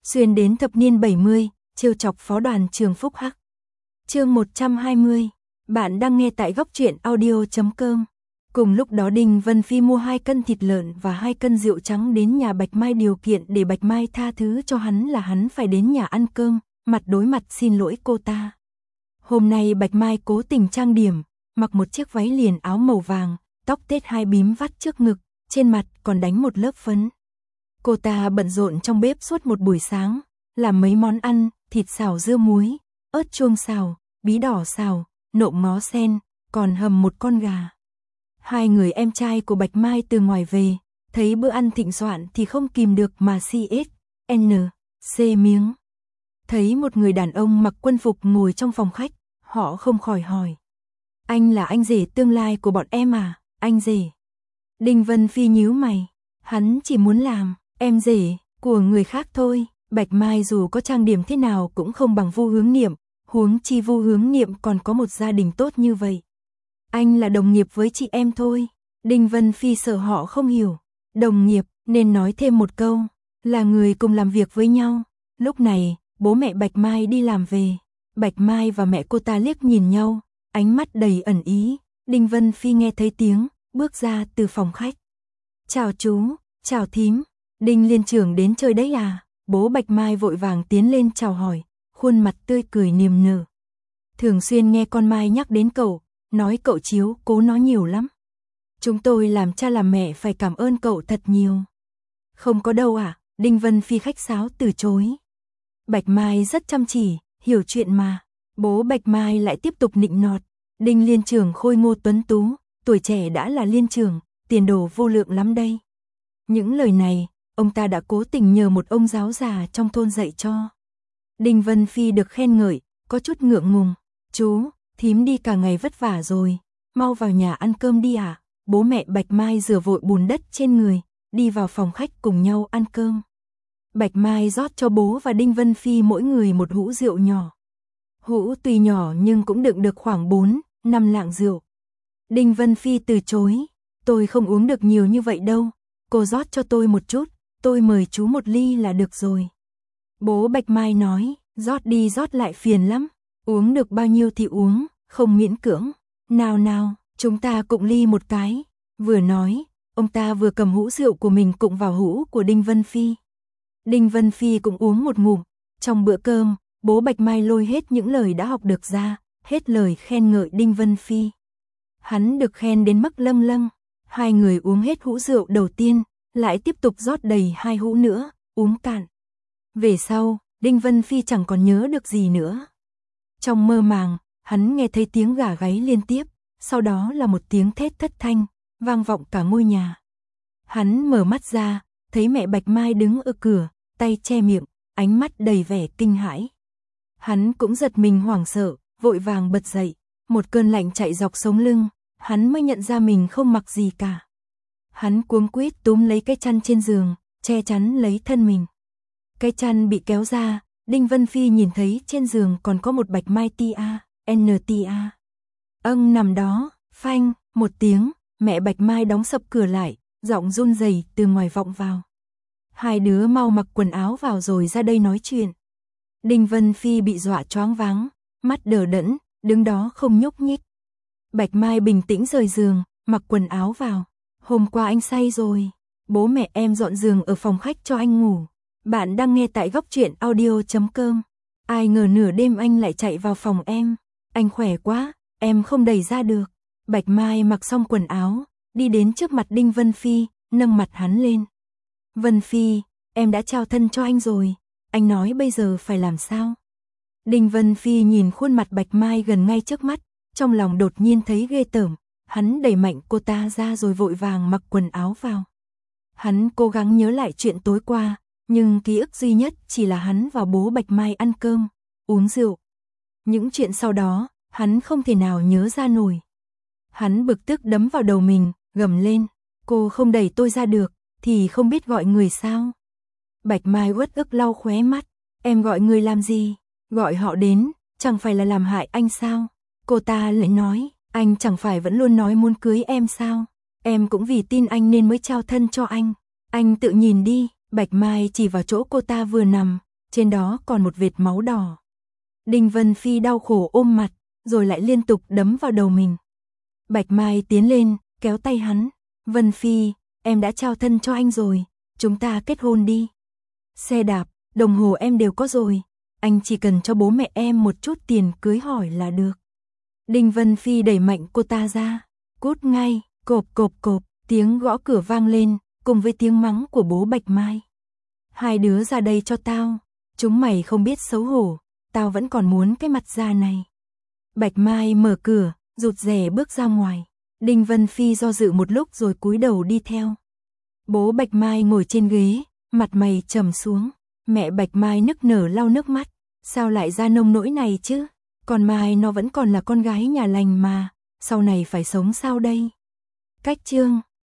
xuyên đến thập niên 70, trêu chọc phó đoàn trường Phúc Hắc. Chương 120, bạn đang nghe tại góc truyện audio.com. Cùng lúc đó Đinh Vân Phi mua 2 cân thịt lợn và 2 cân rượu trắng đến nhà Bạch Mai điều kiện để Bạch Mai tha thứ cho hắn là hắn phải đến nhà ăn cơm, mặt đối mặt xin lỗi cô ta. Hôm nay Bạch Mai cố tình trang điểm, mặc một chiếc váy liền áo màu vàng, tóc tết 2 bím vắt trước ngực, trên mặt còn đánh một lớp phấn. Cô ta bận rộn trong bếp suốt một buổi sáng, làm mấy món ăn, thịt xào dưa muối, ớt chuông xào, bí đỏ xào, nộm ngó sen, còn hầm một con gà. 2 người em trai của Bạch Mai từ ngoài về, thấy bữa ăn thịnh soạn thì không kìm được mà CSNC miếng. Thấy một người đàn ông mặc quân phục ngồi trong phòng khách, họ không khỏi hỏi. Anh là anh rể tương lai của bọn em à, anh rể? Đinh Vân Phi nhíu mày, hắn chỉ muốn làm em rể của người khác thôi. Bạch Mai dù có trang điểm thế nào cũng không bằng Vu Hướng Niệm, huống chi Vu Hướng Niệm còn có một gia đình tốt như vậy. Anh là đồng nghiệp với chị em thôi. Đinh Vân Phi sợ họ không hiểu. Đồng nghiệp, nên nói thêm một câu, là người cùng làm việc với nhau. Lúc này, bố mẹ Bạch Mai đi làm về. Bạch Mai và mẹ cô ta liếc nhìn nhau, ánh mắt đầy ẩn ý. Đinh Vân Phi nghe thấy tiếng, bước ra từ phòng khách. Chào chú, chào thím, Đinh Liên trưởng đến chơi đấy à? Bố Bạch Mai vội vàng tiến lên chào hỏi, khuôn mặt tươi cười niềm nở. Thường xuyên nghe con Mai nhắc đến cậu, nói cậu chiếu cố nó nhiều lắm. Chúng tôi làm cha làm mẹ phải cảm ơn cậu thật nhiều. Không có đâu à, Đinh Vân Phi khách sáo từ chối. Bạch Mai rất chăm chỉ, hiểu chuyện mà. Bố Bạch Mai lại tiếp tục nịnh nọt. Đinh Liên trưởng khôi ngô tuấn tú, tuổi trẻ đã là liên trưởng, tiền đồ vô lượng lắm đây. Những lời này, ông ta đã cố tình nhờ một ông giáo già trong thôn dạy cho. Đinh Vân Phi được khen ngợi, có chút ngượng ngùng. Chú, thím đi cả ngày vất vả rồi, mau vào nhà ăn cơm đi à? Bố mẹ Bạch Mai rửa vội bùn đất trên người, đi vào phòng khách cùng nhau ăn cơm. Bạch Mai rót cho bố và Đinh Vân Phi mỗi người một hũ rượu nhỏ. Hũ tuy nhỏ nhưng cũng đựng được khoảng 4-5 lạng rượu. Đinh Vân Phi từ chối, tôi không uống được nhiều như vậy đâu, cô rót cho tôi một chút, tôi mời chú một ly là được rồi. Bố Bạch Mai nói, rót đi rót lại phiền lắm, uống được bao nhiêu thì uống, không miễn cưỡng. Nào nào, chúng ta cụng ly một cái. Vừa nói, ông ta vừa cầm hũ rượu của mình cụng vào hũ của Đinh Vân Phi. Đinh Vân Phi cũng uống một ngụm. Trong bữa cơm, bố Bạch Mai lôi hết những lời đã học được ra, hết lời khen ngợi Đinh Vân Phi. Hắn được khen đến mức lâng lâng. 2 người uống hết hũ rượu đầu tiên, lại tiếp tục rót đầy 2 hũ nữa, uống cạn. Về sau, Đinh Vân Phi chẳng còn nhớ được gì nữa. Trong mơ màng, hắn nghe thấy tiếng gà gáy liên tiếp, sau đó là một tiếng thét thất thanh, vang vọng cả ngôi nhà. Hắn mở mắt ra, thấy mẹ Bạch Mai đứng ở cửa, tay che miệng, ánh mắt đầy vẻ kinh hãi. Hắn cũng giật mình hoảng sợ, vội vàng bật dậy, một cơn lạnh chạy dọc sống lưng, hắn mới nhận ra mình không mặc gì cả. Hắn cuống quýt túm lấy cái chăn trên giường, che chắn lấy thân mình. Cái chăn bị kéo ra, Đinh Vân Phi nhìn thấy trên giường còn có một Bạch Mai NTA. Nằm đó, phanh, một tiếng, mẹ Bạch Mai đóng sập cửa lại, giọng run rẩy từ ngoài vọng vào. 2 đứa mau mặc quần áo vào rồi ra đây nói chuyện. Đinh Vân Phi bị dọa choáng váng, mắt đờ đẫn, đứng đó không nhúc nhích. Bạch Mai bình tĩnh rời giường, mặc quần áo vào. Hôm qua anh say rồi, bố mẹ em dọn giường ở phòng khách cho anh ngủ. Bạn đang nghe tại góc truyện audio.com. Ai ngờ nửa đêm anh lại chạy vào phòng em. Anh khỏe quá, em không đẩy ra được. Bạch Mai mặc xong quần áo, đi đến trước mặt Đinh Vân Phi, nâng mặt hắn lên. Vân Phi, em đã trao thân cho anh rồi. Anh nói bây giờ phải làm sao? Đinh Vân Phi nhìn khuôn mặt Bạch Mai gần ngay trước mắt, trong lòng đột nhiên thấy ghê tởm. Hắn đẩy mạnh cô ta ra rồi vội vàng mặc quần áo vào. Hắn cố gắng nhớ lại chuyện tối qua, nhưng ký ức duy nhất chỉ là hắn và bố Bạch Mai ăn cơm, uống rượu. Những chuyện sau đó, hắn không thể nào nhớ ra nổi. Hắn bực tức đấm vào đầu mình, gầm lên, cô không đẩy tôi ra được, thì không biết gọi người sao? Bạch Mai uất ức lau khóe mắt, em gọi người làm gì? Gọi họ đến, chẳng phải là làm hại anh sao? Cô ta lại nói, anh chẳng phải vẫn luôn nói muốn cưới em sao? Em cũng vì tin anh nên mới trao thân cho anh tự nhìn đi. Bạch Mai chỉ vào chỗ cô ta vừa nằm, trên đó còn một vệt máu đỏ. Đinh Vân Phi đau khổ ôm mặt, rồi lại liên tục đấm vào đầu mình. Bạch Mai tiến lên, kéo tay hắn. Vân Phi, em đã trao thân cho anh rồi, chúng ta kết hôn đi. Xe đạp, đồng hồ em đều có rồi, anh chỉ cần cho bố mẹ em một chút tiền cưới hỏi là được. Đinh Vân Phi đẩy mạnh cô ta ra. Cút ngay, cộp cộp cộp, tiếng gõ cửa vang lên, cùng với tiếng mắng của bố Bạch Mai. Hai đứa ra đây cho tao, chúng mày không biết xấu hổ, tao vẫn còn muốn cái mặt da này. Bạch Mai mở cửa, rụt rè bước ra ngoài. Đinh Vân Phi do dự một lúc rồi cúi đầu đi theo. Bố Bạch Mai ngồi trên ghế, mặt mày trầm xuống. Mẹ Bạch Mai nức nở lau nước mắt. Sao lại ra nông nỗi này chứ? Còn Mai nó vẫn còn là con gái nhà lành mà, sau này phải sống sao đây? Cách chương